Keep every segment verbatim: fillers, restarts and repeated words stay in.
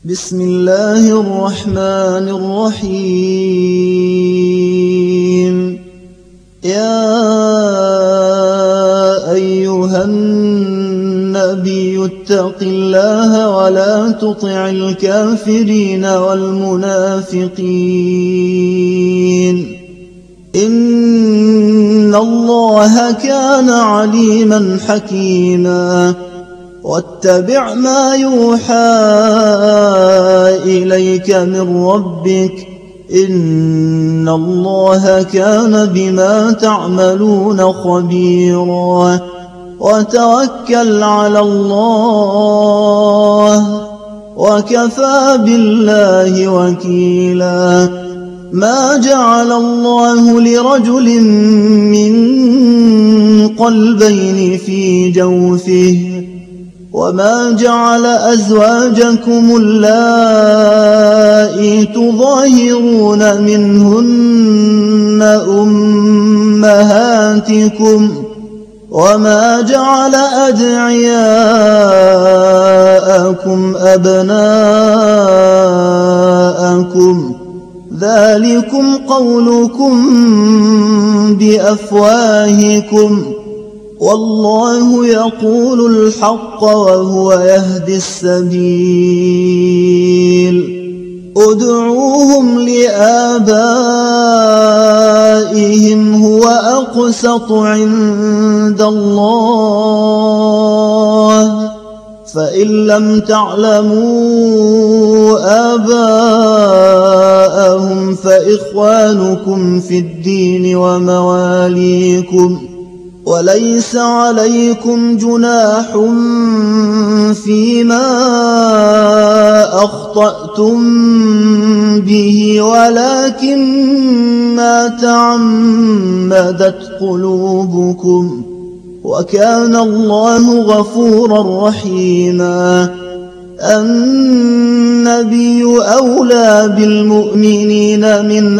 بسم الله الرحمن الرحيم. يا أيها النبي اتق الله ولا تطع الكافرين والمنافقين إن الله كان عليما حكيما. واتبع ما يوحى إليك من ربك إن الله كان بما تعملون خبيرا. وتوكل على الله وكفى بالله وكيلا. ما جعل الله لرجل من قلبين في جوفه وما جعل أزواجكم اللائي تظاهرون منهن أمهاتكم وما جعل أدعياءكم أبناءكم ذلكم قولكم بأفواهكم والله يقول الحق وهو يهدي السبيل. ادعوهم لآبائهم هو أقسط عند الله فإن لم تعلموا آباءهم فإخوانكم في الدين ومواليكم وليس عليكم جناح فيما أخطأتم به ولكن ما تعمدت قلوبكم وكان الله غفورا رحيما. النبي أولى بالمؤمنين من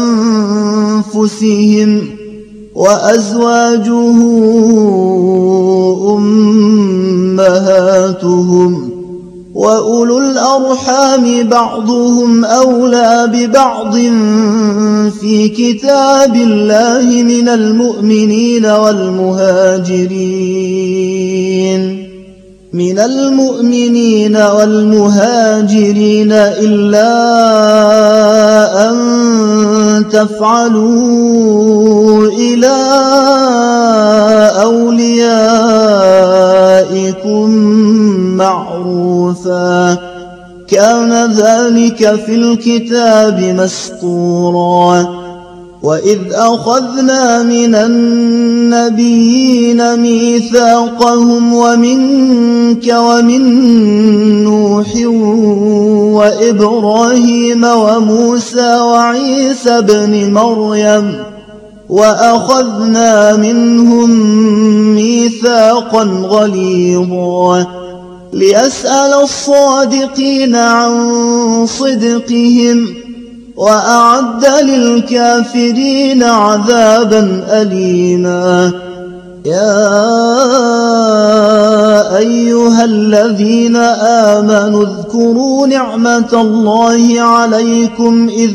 أنفسهم وأزواجه أمهاتهم وأولو الأرحام بعضهم أولى ببعض في كتاب الله من المؤمنين والمهاجرين من المؤمنين والمهاجرين إلا أن تفعلوا إلى أوليائكم معروفا كان ذلك في الكتاب مسطورا. وإذ أخذنا من النبيين ميثاقهم ومنك ومن نوح وإبراهيم وموسى وعيسى ابن مريم وأخذنا منهم ميثاقا غليظا ليسأل الصادقين عن صدقهم وأعد للكافرين عذابا أليما. يا أيها الذين آمنوا اذكروا نعمة الله عليكم إذ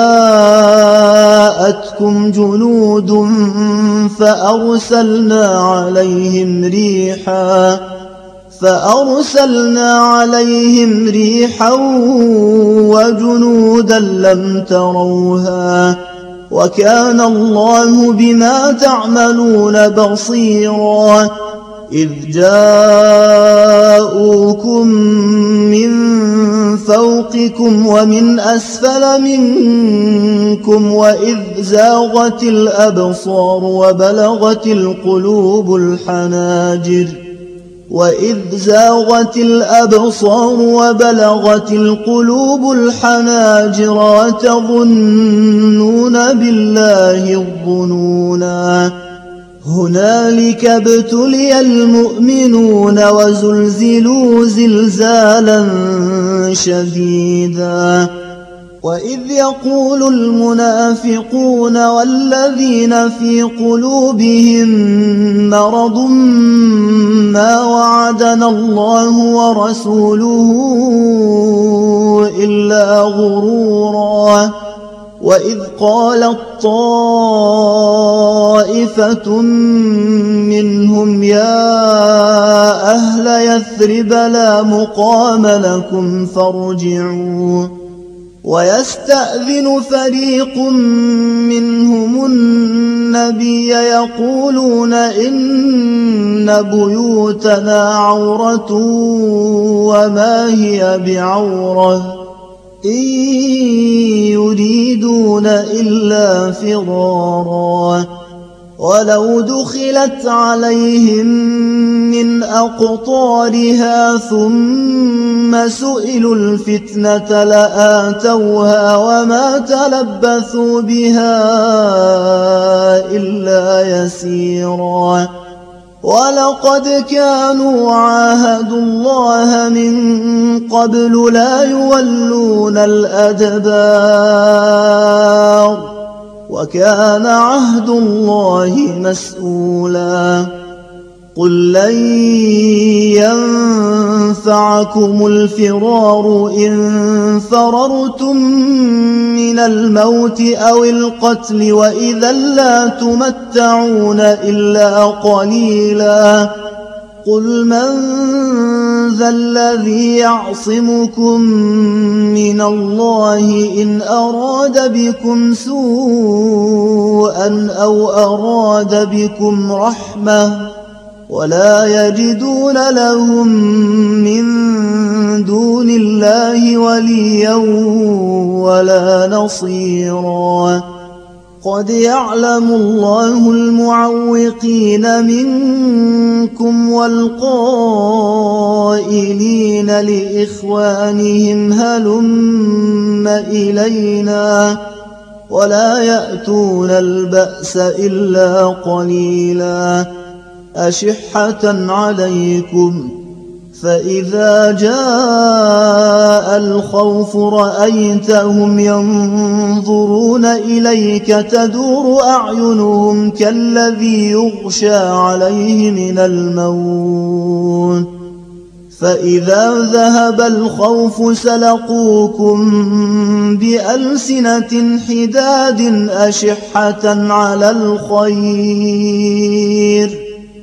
جاءتكم جنود فأرسلنا عليهم ريحا فأرسلنا عليهم ريحا وجنودا لم تروها وكان الله بما تعملون بصيرا. إذ جاءوكم من فوقكم ومن أسفل منكم وإذ زاغت الأبصار وبلغت القلوب الحناجر وإذ زاغت الأبصار وبلغت القلوب الحناجر وتظنون بالله الظنونا. هنالك ابتلي المؤمنون وزلزلوا زلزالا شديدا. وإذ يقول المنافقون والذين في قلوبهم مرض ما وعدنا الله ورسوله غرورا. وإذ قالت طائفة منهم يا أهل يثرب لا مقام لكم فارجعوا. ويستأذن فريق منهم النبي يقولون إن بيوتنا عورة وما هي بعورة إن يريدون إلا فرارا. ولو دخلت عليهم من أقطارها ثم سئلوا الفتنة لآتوها وما تلبثوا بها إلا يسيرا. ولقد كانوا عاهدوا الله من قبل لا يولون الأدبار وكان عهد الله مسؤولا. قل لن ينفعكم الفرار إن فررتم من الموت أو القتل وإذا لا تمتعون إلا قليلا. قل من ذا الذي يعصمكم من الله إن أراد بكم سوءا أو أراد بكم رحمة ولا يجدون لهم من دون الله وليا ولا نصيرا. قد يعلم الله المعوقين منكم والقائلين لإخوانهم هلم إلينا ولا يأتون البأس إلا قليلا. أشحة عليكم فإذا جاء الخوف رأيتهم ينظرون إليك تدور أعينهم كالذي يغشى عليه من الموت فإذا ذهب الخوف سلقوكم بألسنة حداد أشحة على الخير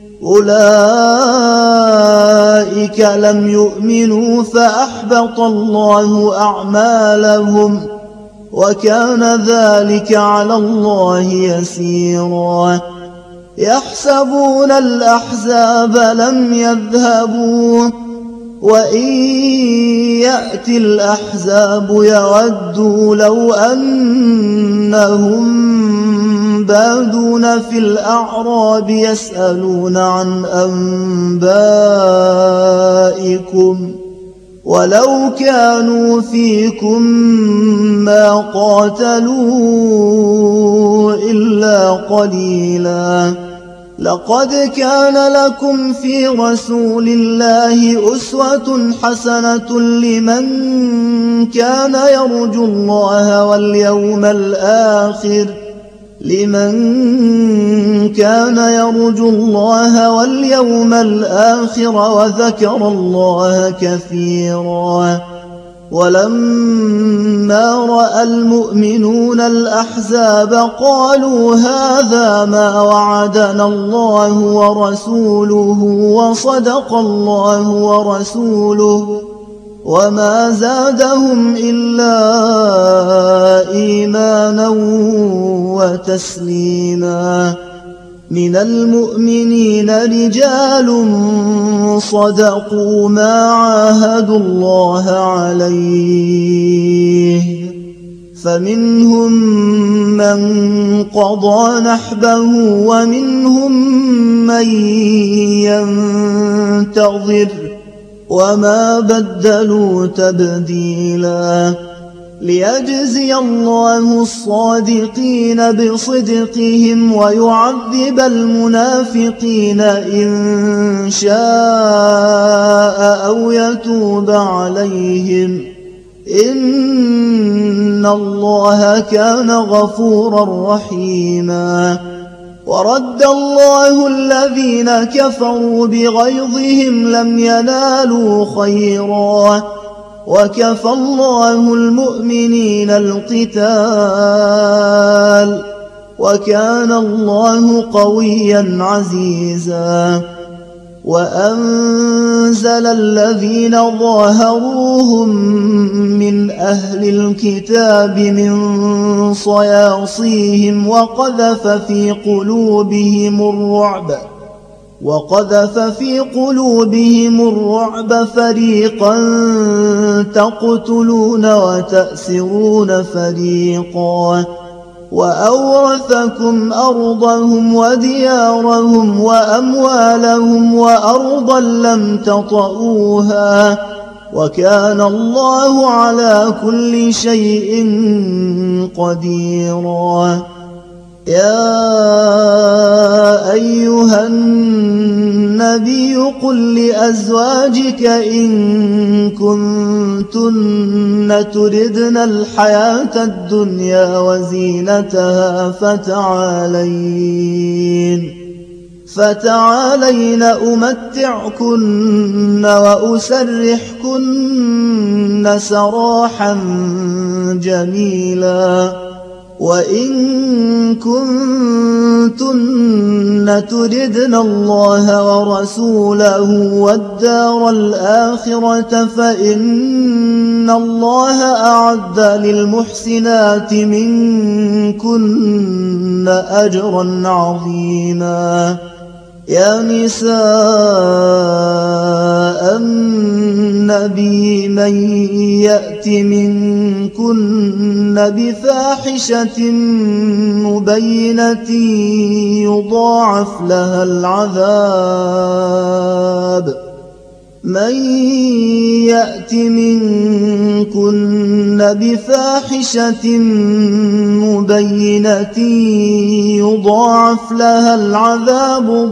أولئك لم يؤمنوا فأحبط الله أعمالهم وكان ذلك على الله يسيرا. يحسبون الأحزاب لم يذهبوا وإن يأتي الأحزاب يودوا لو أنهم بادون في الأعراب يسألون عن أنبائكم ولو كانوا فيكم ما قاتلوا إلا قليلا. لقد كان لكم في رسول الله أسوة حسنة لمن كان يرجو الله واليوم الآخر لمن كان يرجو الله واليوم الآخر وذكر الله كثيرا. ولما رأى المؤمنون الأحزاب قالوا هذا ما وعدنا الله ورسوله وصدق الله ورسوله وما زادهم إلا إيمانا وتسليما. من المؤمنين رجال صدقوا ما عاهدوا الله عليه فمنهم من قضى نحبه ومنهم من ينتظر وما بدلوا تبديلا. ليجزي الله الصادقين بصدقهم ويعذب المنافقين إن شاء أو يتوب عليهم إن الله كان غفورا رحيما. ورد الله الذين كفروا بغيظهم لم ينالوا خيرا وكفى الله المؤمنين القتال وكان الله قويا عزيزا وأنزل الذين ظاهروهم من أهل الكتاب من صياصيهم وقذف في قلوبهم الرعب وقذف في قلوبهم الرعب فريقا تقتلون وتأسرون فريقا وأورثكم أرضهم وديارهم وأموالهم وأرضا لم تطئوها وكان الله على كل شيء قديرا. يا أيها النبي قل لأزواجك إن كنتن تردن الحياة الدنيا وزينتها فتعالين فتعالين أمتعكن وأسرحكن سراحا جميلا وإن كنتن تردن الله ورسوله والدار الآخرة فإن الله أعد للمحسنات منكن أجرا عظيما. يا نساء النبي من يأت منكن بفاحشة مبينة يضاعف لها العذاب من يأت منكن بفاحشة مبينة يضاعف لها العذاب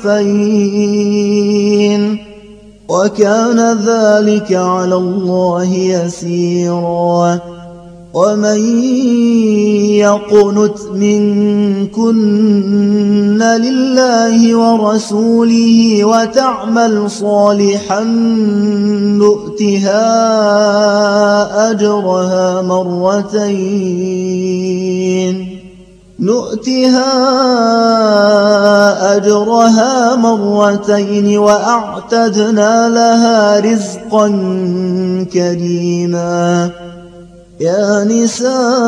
ضعفين وكان ذلك على الله يسيرا. ومن يقنت منكن لله ورسوله وتعمل صالحا نؤتها أجرها مرتين نؤتها أجرها مرتين وأعتدنا لها رزقا كريما. يا نساء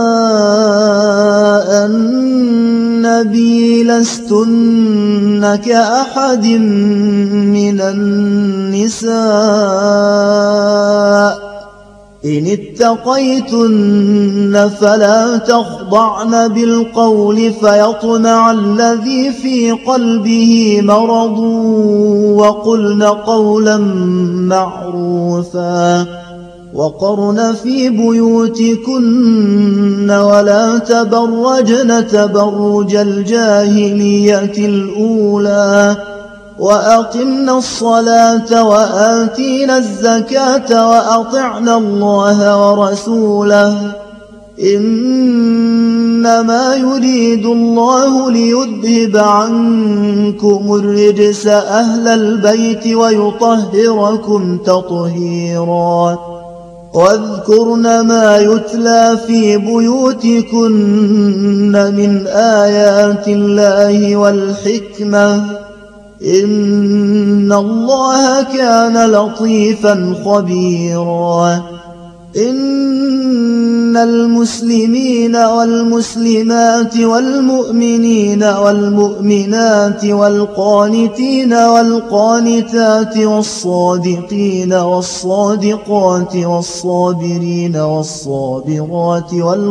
النبي لستن كأحد من النساء إن اتقيتن فلا تخضعن بالقول فيطمع الذي في قلبه مرض وقلن قولا معروفا وقرن في بيوتكن ولا تبرجن تبرج الجاهلية الأولى وأقمنا الصلاة وآتينا الزكاة وأطعنا الله ورسوله إنما يريد الله ليذهب عنكم الرجس أهل البيت ويطهركم تطهيرا. واذكرن ما يتلى في بيوتكن من آيات الله والحكمة إن الله كان لطيفا خبيرا. إن المسلمين والمسلمات والمؤمنين والمؤمنات والقانتين والقانتات والصادقين والصادقات والصابرين والصابرات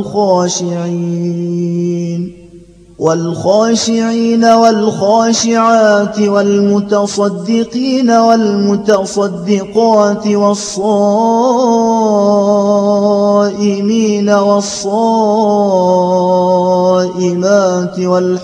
والخاشعين والخاشعين والخاشعات والمتصدقين والمتصدقات والصائمين والصائمات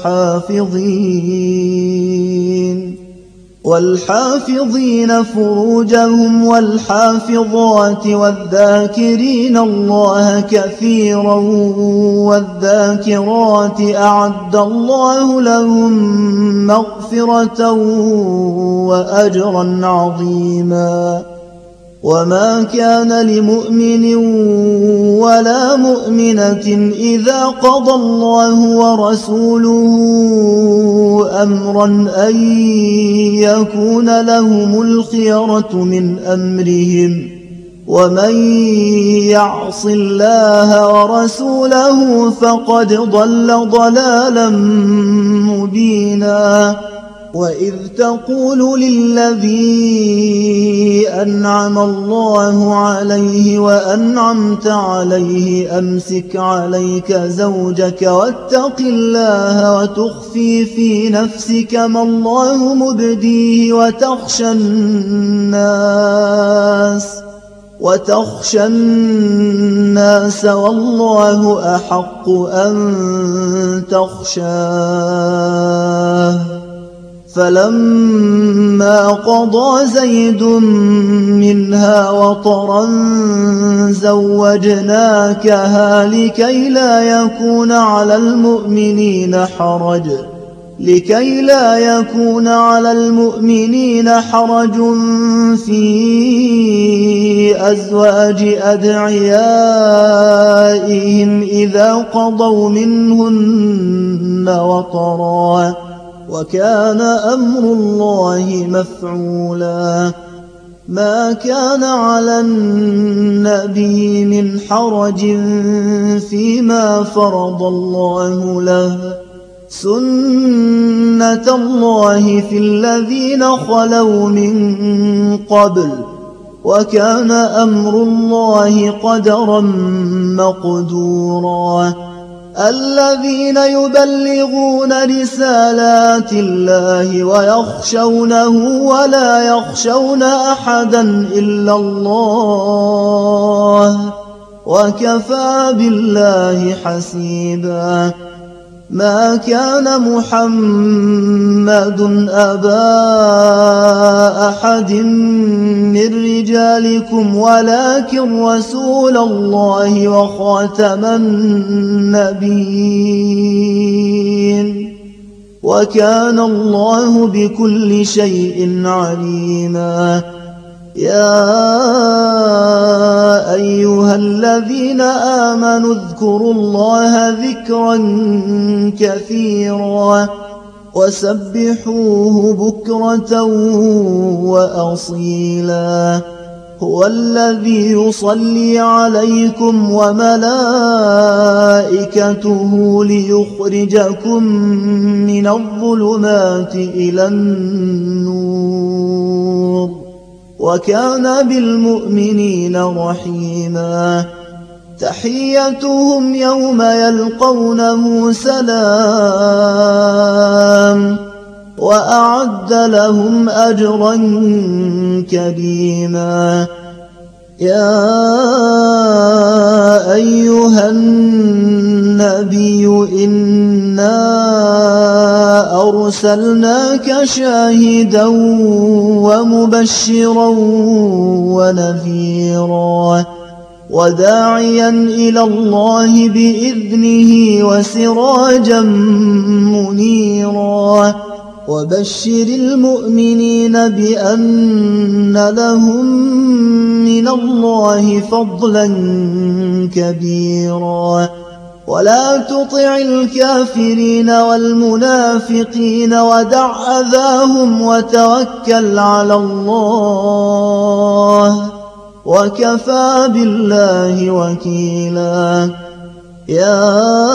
والحافظين والحافظين فروجهم والحافظات والذاكرين الله كثيرا والذاكرات أعد الله لهم مغفرة وأجرا عظيما. وما كان لمؤمن ولا مؤمنة إذا قضى الله ورسوله أمرا أن يكون لهم الخيرة من أمرهم ومن يعص الله ورسوله فقد ضل ضلالا مبينا وإذ تقول للذي أنعم الله عليه وأنعمت عليه أمسك عليك زوجك واتق الله وتخفي في نفسك ما الله مبديه وتخشى الناس وتخشى الناس والله أحق أن تخشاه فلما قضى زيد منها وطرا زوجناكها لكي لا يكون على المؤمنين حرج لكي لا يكون على المؤمنين حرج في أزواج أدعيائهم إذا قضوا منهن وطرا وكان أمر الله مفعولا ما كان على النبي من حرج فيما فرض الله له سنة الله في الذين خلوا من قبل وكان أمر الله قدرا مقدورا الذين يبلغون رسالات الله ويخشونه ولا يخشون أحدا إلا الله وكفى بالله حسيبا ما كان محمد أبا أحد من رجالكم ولكن رسول الله وخاتم النبيين وكان الله بكل شيء عليما يا أيها الذين آمنوا اذكروا الله ذكرا كثيرا وسبحوه بكرة وأصيلا هو الذي يصلي عليكم وملائكته ليخرجكم من الظلمات إلى النور وكان بالمؤمنين رحيما تحيتهم يوم يلقونه سلام وأعد لهم أجرا كريما يا أيها النبي إنا أرسلناك شاهدا ومبشرا ونذيرا وداعيا إلى الله بإذنه وسراجا منيرا وبشر المؤمنين بأن لهم من الله فضلا كبيرا ولا تطع الكافرين والمنافقين ودع أذاهم وتوكل على الله وكفى بالله وكيلا يا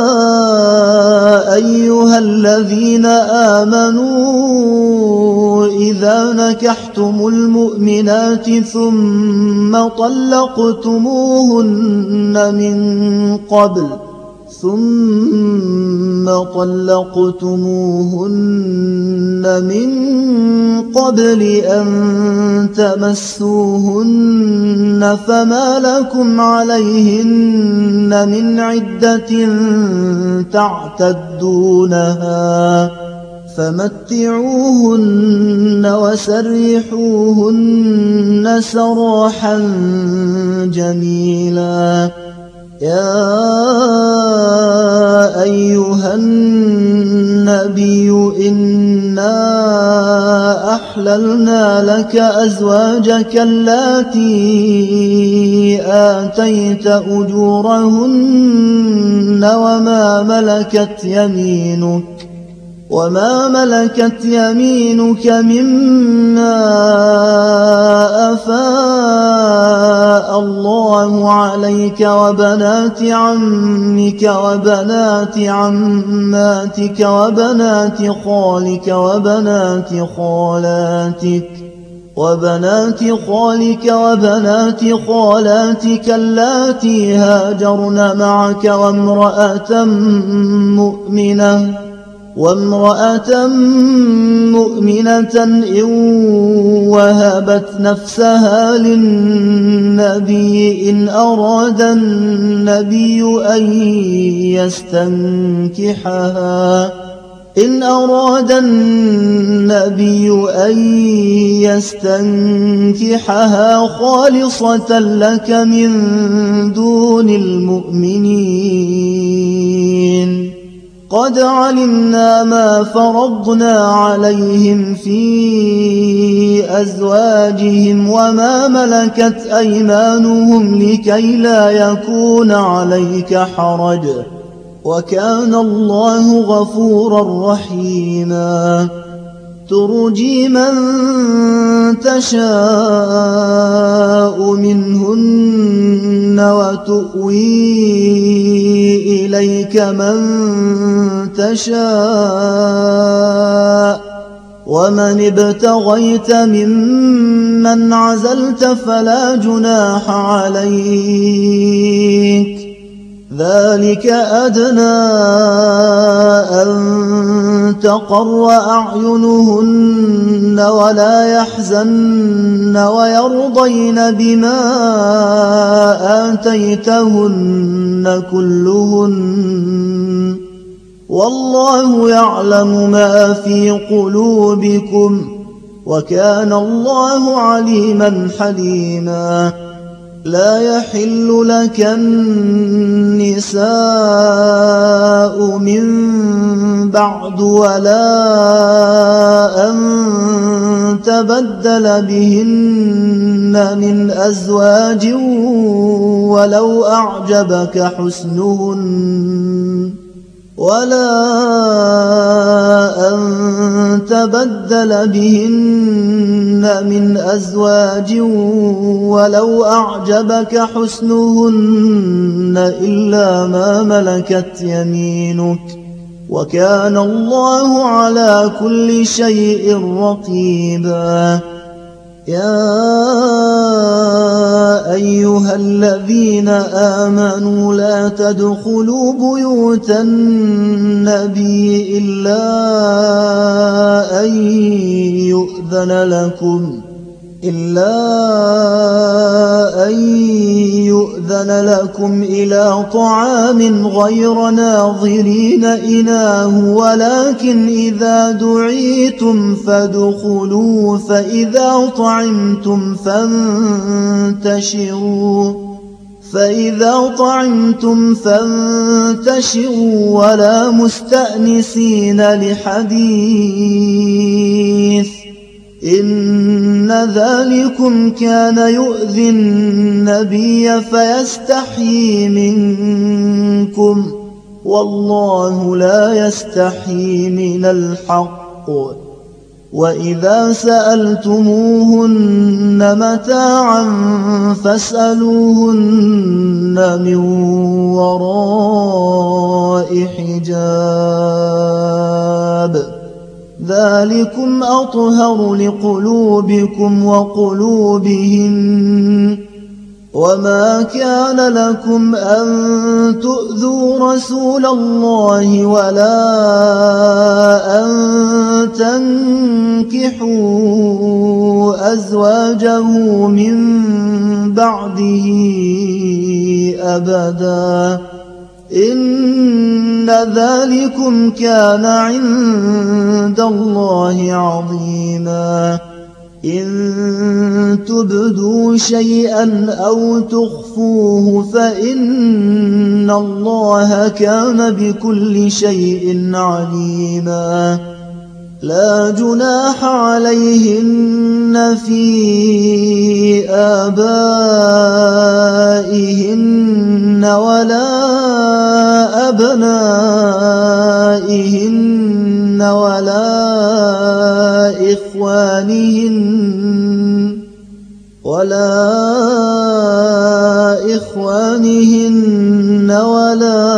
أيها الذين آمنوا إذا نكحتم المؤمنات ثم طلقتموهن من قبل ثم طلقتموهن من قبل أن تمسوهن فما لكم عليهن من عدة تعتدونها فمتعوهن وسرحوهن سراحا جميلا يا أيها النبي إنا أحسن وأحللنا لك أزواجك اللاتي آتيت أجورهن وما ملكت يمينك وما ملكت يمينك مما أفاء الله عليك وبنات عمك وبنات عماتك وبنات خالك وبنات خالاتك وبنات خالك وبنات خالاتك اللاتي هاجرن معك وامرأة مؤمنة وامرأة مؤمنة إن وهبت نفسها للنبي إن أراد النبي أن يستنكحها إن أراد النبي أن يستنكحها خالصة لك من دون المؤمنين قد علمنا ما فرضنا عليهم في أزواجهم وما ملكت أيمانهم لكي لا يكون عليك حرج وكان الله غفورا رحيما ترجي من تشاء منهن وتؤوي إليك من تشاء ومن ابتغيت ممن عزلت فلا جناح عليك ذلك أدنى أن تقر أعينهن ولا يحزن ويرضين بما آتيتهن كلهن والله يعلم ما في قلوبكم وكان الله عليما حليما لا يحل لك النساء من بعد ولا أن تبدل بهن من أزواج ولو أعجبك حسنهن ولا أن تبدل بهن من أزواج ولو أعجبك حسنهن إلا ما ملكت يمينك وكان الله على كل شيء رقيبا يا أيها الذين آمنوا لا تدخلوا بيوت النبي إلا أن يؤذن لكم إلا أن يؤذن لكم إلى طعام غير ناظرين إناه ولكن إذا دعيتم فادخلوا فإذا طعمتم فانتشروا فإذا طعمتم فانتشروا ولا مستأنسين لحديث إن ذلكم كان يؤذي النبي فيستحيي منكم والله لا يستحيي من الحق وإذا سألتموهن متاعا فاسألوهن من وراء حجاب ذلكم أطهر لقلوبكم وقلوبهم وما كان لكم أن تؤذوا رسول الله ولا أن تنكحوا أزواجه من بعده أبدا إن ذلكم كان عند الله عظيما إن تبدوا شيئا أو تخفوه فإن الله كان بكل شيء عليما لا جناح عليهن في آبائهن ولا أبنائهن ولا إخوانهن ولا إخوانهن ولا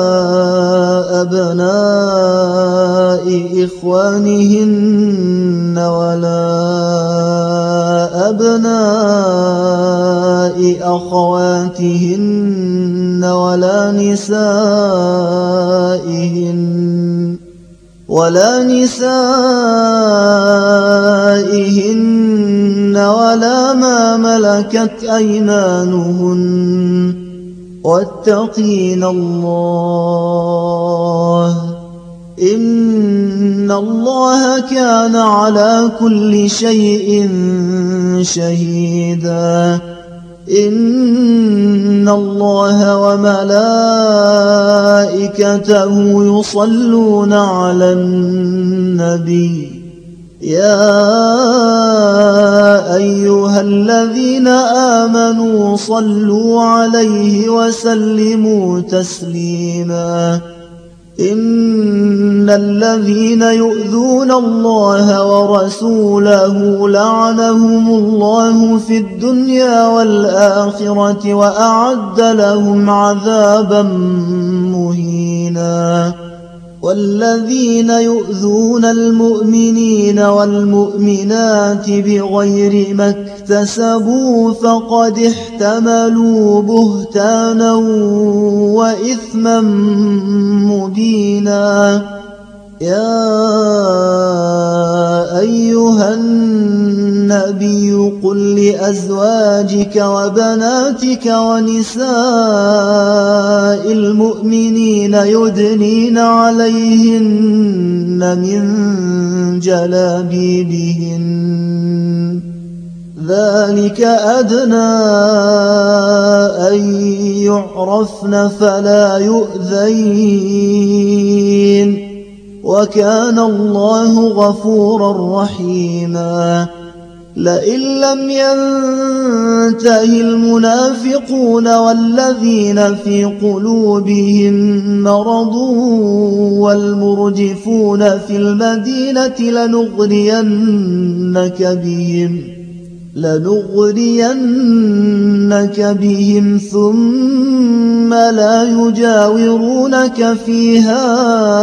أبناء إخوانهن ولا أبناء أخواتهن ولا نسائهن ولا نسائهن ولا ما ملكت أيمانهن واتقين الله إن الله كان على كل شيء شهيدا إن الله وملائكته يصلون على النبي يا أيها الذين آمنوا صلوا عليه وسلموا تسليما إن الذين يؤذون الله ورسوله لعنهم الله في الدنيا والآخرة وأعد لهم عذابا مهينا والذين يؤذون المؤمنين والمؤمنات بغير ما اكتسبوا فقد احتملوا بهتانا وإثما مبينا يا أيها النبي قل لأزواجك وبناتك ونساء المؤمنين يدنين عليهن من جلابيبهن ذلك أدنى أن يعرفن فلا يؤذين وكان الله غفورا رحيما لئن لم ينته المنافقون والذين في قلوبهم مرض والمرجفون في المدينة لنغرينك بهم لنغرينك بهم ثم لا يجاورونك فيها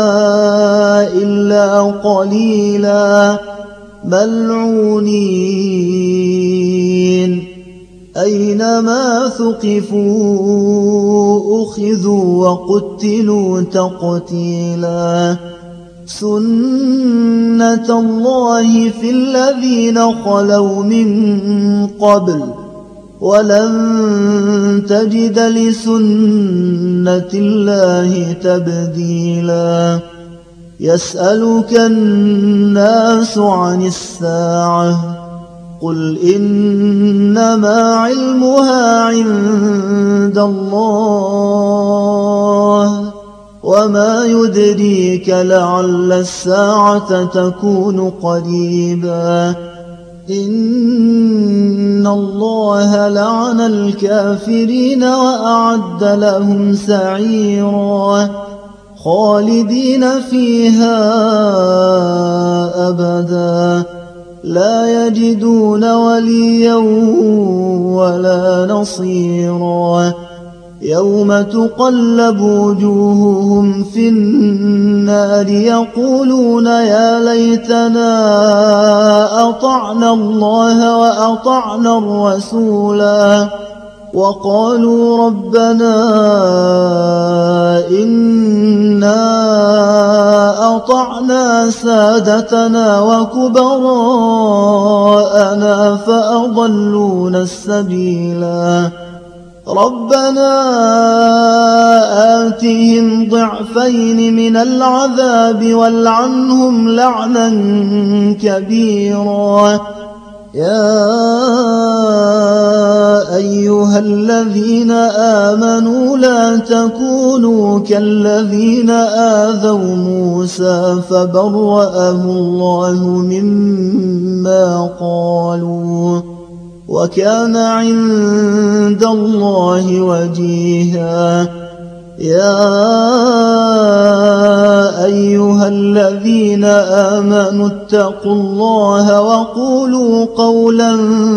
إلا قليلا ملعونين أينما ثقفوا أخذوا وقتلوا تقتيلا سنة الله في الذين خلوا من قبل ولن تجد لسنة الله تبديلا يسألك الناس عن الساعة قل إنما علمها عند الله وما يدريك لعل الساعة تكون قريبا إن الله لعن الكافرين وأعد لهم سعيرا خالدين فيها أبدا لا يجدون وليا ولا نصيرا يوم تقلب وجوههم في النار يقولون يا ليتنا أطعنا الله وأطعنا الرسولا وقالوا ربنا إنا أطعنا سادتنا وكبراءنا فأضلونا السبيلا ربنا آتهم ضعفين من العذاب والعنهم لعنا كبيرا يا أيها الذين آمنوا لا تكونوا كالذين آذوا موسى فبرأه الله مما قالوا وكان عند الله وجيها. يا أيها الذين آمنوا اتقوا الله وقولوا قولا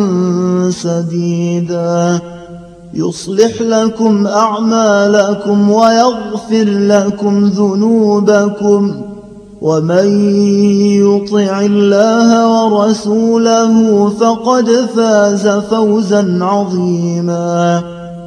سديدا يصلح لكم أعمالكم ويغفر لكم ذنوبكم ومن يطع الله ورسوله فقد فاز فوزا عظيما.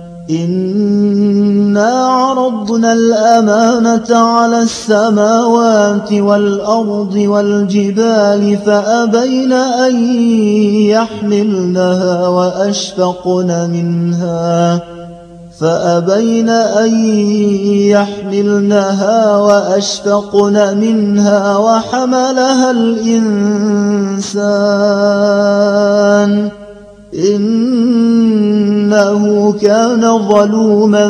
إنا عرضنا الأمانة على السماوات والأرض والجبال فأبين أن يحملنها وأشفقن منها فأبين أن يحملنها وأشفقن منها وحملها الإنسان إنه كان ظلوما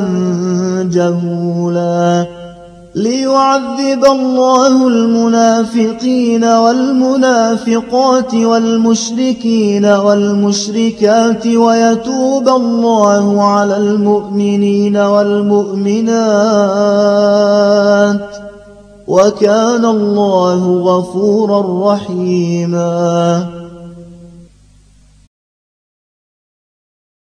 جهولا. ليعذب الله المنافقين والمنافقات والمشركين والمشركات ويتوب الله على المؤمنين والمؤمنات وكان الله غفورا رحيما.